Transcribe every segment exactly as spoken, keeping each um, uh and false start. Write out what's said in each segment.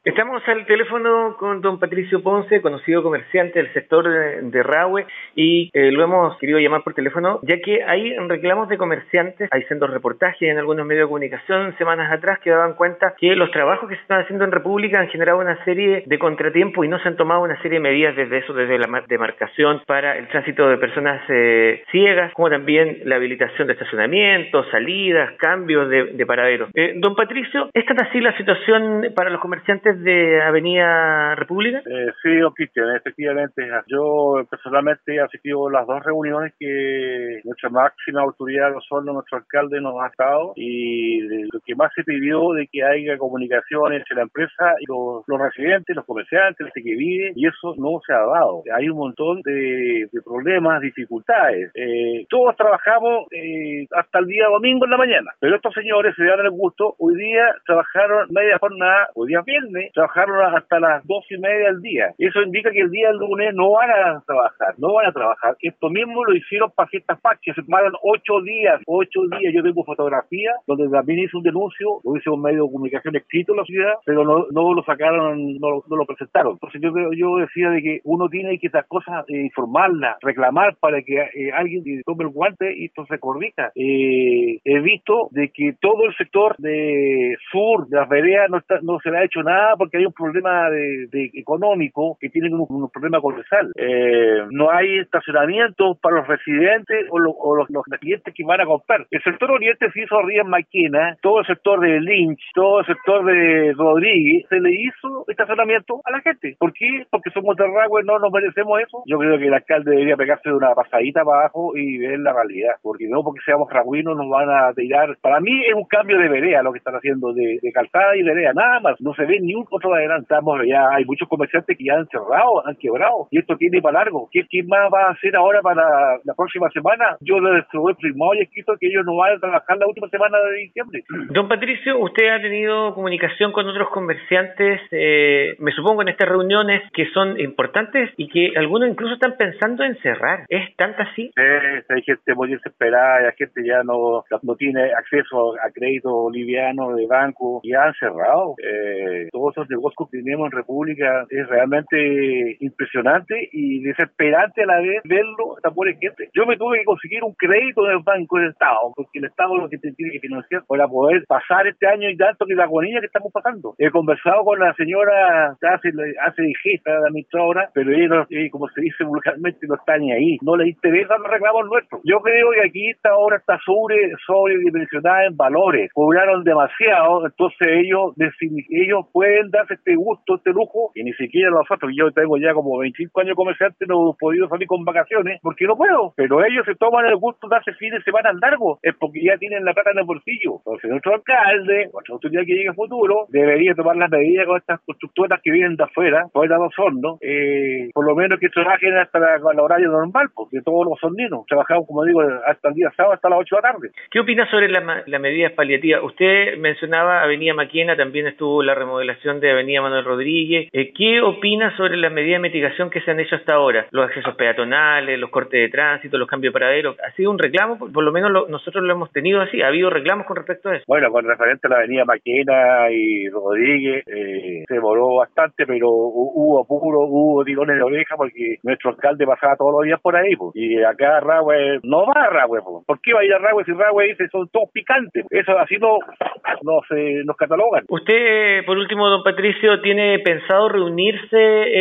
Estamos al teléfono con don Patricio Ponce, conocido comerciante del sector de, de Rahue, y eh, lo hemos querido llamar por teléfono, ya que hay reclamos de comerciantes, hay sendos reportajes en algunos medios de comunicación semanas atrás que daban cuenta que los trabajos que se están haciendo en República han generado una serie de contratiempos y no se han tomado una serie de medidas desde eso, desde la demarcación para el tránsito de personas eh, ciegas, como también la habilitación de estacionamientos, salidas, cambios de, de paraderos. Eh, don Patricio, ¿es tan así la situación para los comerciantes de Avenida República? Eh, sí, don Cristian, efectivamente. Yo personalmente he asistido a las dos reuniones que nuestra máxima autoridad, no solo nuestro alcalde, nos ha estado, y lo que más se pidió de que haya comunicación entre la empresa y los, los residentes, los comerciantes, los que viven, y eso no se ha dado. Hay un montón de, de problemas, dificultades. Eh, todos trabajamos eh, hasta el día domingo en la mañana, pero estos señores se dan el gusto, hoy día trabajaron media jornada, hoy día viernes, trabajaron hasta las dos y media del día. Eso indica que el día del lunes no van a trabajar, no van a trabajar. Esto mismo lo hicieron para fiestas patrias, se tomaron ocho días, ocho días. Yo tengo fotografía donde también hice un denuncio, lo hice un medio de comunicación escrito en la ciudad, pero no, no lo sacaron, no, no lo presentaron. Entonces yo, yo decía de que uno tiene que estas cosas eh, informarlas, reclamar para que eh, alguien tome el guante y esto se corrija. Eh, he visto de que todo el sector de sur, de las veredas, no, está, no se le ha hecho nada porque hay un problema de, de económico, que tienen un, un problema colosal. Eh, no hay estacionamientos para los residentes o, lo, o los, los residentes que van a comprar. El sector oriente se hizo arriba en Maquena, todo el sector de Lynch, todo el sector de Rodríguez, se le hizo estacionamiento a la gente. ¿Por qué? Porque somos de Rahue, no nos merecemos eso. Yo creo que el alcalde debería pegarse de una pasadita para abajo y ver la realidad, porque no porque seamos rahuinos nos van a tirar. Para mí es un cambio de vereda lo que están haciendo, de, de calzada y vereda, nada más. No se ve ni un otro adelantamos, ya hay muchos comerciantes que ya han cerrado, han quebrado, y esto tiene para largo. ¿Qué, qué más va a hacer ahora para la próxima semana? Yo les he firmado y escrito que ellos no van a trabajar la última semana de diciembre. Don Patricio, usted ha tenido comunicación con otros comerciantes, eh, me supongo en estas reuniones que son importantes y que algunos incluso están pensando en cerrar. ¿Es tanto así? Sí, hay gente muy desesperada, la gente ya no, no tiene acceso a crédito boliviano de banco, ya han cerrado. Eh, todos esos negocios que tenemos en República es realmente impresionante y desesperante a la vez verlo esta pobre gente. Yo me tuve que conseguir un crédito del Banco del Estado, porque el Estado es lo que te tiene que financiar para poder pasar este año y tanto que la agonía que estamos pasando. He conversado con la señora que hace, hace de jefa, de administradora, pero ella, no, ella, como se dice vulgarmente, no está ni ahí. No le interesa los reclamos nuestros. Yo creo que aquí esta obra está sobre, sobredimensionada en valores. Cobraron demasiado, entonces ellos, ellos pueden darse este gusto, este lujo, y ni siquiera nosotros. Yo tengo ya como veinticinco años comerciante, no he podido salir con vacaciones porque no puedo, pero ellos se toman el gusto de darse fines de semana largos, es porque ya tienen la plata en el bolsillo. Entonces nuestro alcalde, nuestra autoridad que llegue en futuro, debería tomar las medidas con estas constructoras que vienen de afuera, fuera de los hornos, eh, por lo menos que trabajen hasta la, la horario normal, porque todos los horninos trabajamos, como digo, hasta el día sábado, hasta las ocho de la tarde. ¿Qué opina sobre las la medidas paliativas? Usted mencionaba Avenida Maquena, también estuvo la remodelación de Avenida Manuel Rodríguez. Eh, ¿Qué opina sobre las medidas de mitigación que se han hecho hasta ahora? Los accesos peatonales, los cortes de tránsito, los cambios de paraderos. ¿Ha sido un reclamo? Por, por lo menos lo, nosotros lo hemos tenido así. ¿Ha habido reclamos con respecto a eso? Bueno, con referente a la Avenida Maquena y Rodríguez, eh, se demoró bastante, pero hubo apuro, hubo tirones de oreja porque nuestro alcalde pasaba todos los días por ahí, pues. Y acá Rahue no va a Rahue, pues. ¿Por qué va a ir a Rahue si Rahue dice son todos picantes? Eso así no, no se nos catalogan. Usted, por último, don Patricio, ¿tiene pensado reunirse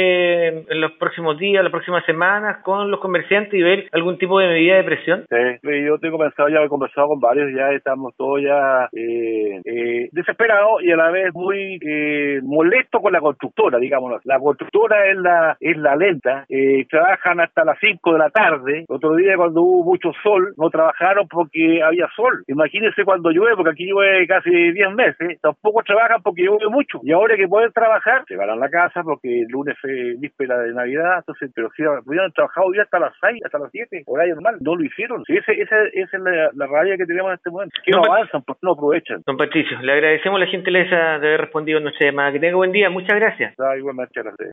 eh, en los próximos días, las próximas semanas con los comerciantes y ver algún tipo de medida de presión? Sí, yo tengo pensado, ya he conversado con varios, ya estamos todos ya eh, eh, desesperados y a la vez muy eh, molestos con la constructora, digámoslo. La constructora es la es la lenta, eh, trabajan hasta las cinco de la tarde. El otro día cuando hubo mucho sol, no trabajaron porque había sol. Imagínense cuando llueve, porque aquí llueve casi diez meses, tampoco trabajan porque llueve mucho. Y ahora que pueden trabajar, se van a la casa porque el lunes es víspera de Navidad, entonces, pero si hubieran trabajado ya hasta las seis, hasta las siete, horario normal, no lo hicieron. Sí, ese, esa, esa es la, la rabia que tenemos en este momento. Que no, no avanzan, porque no aprovechan. Don Patricio, le agradecemos la gentileza de haber respondido a nuestra llamada. Que tenga buen día, muchas gracias. Ah, igualmente, gracias.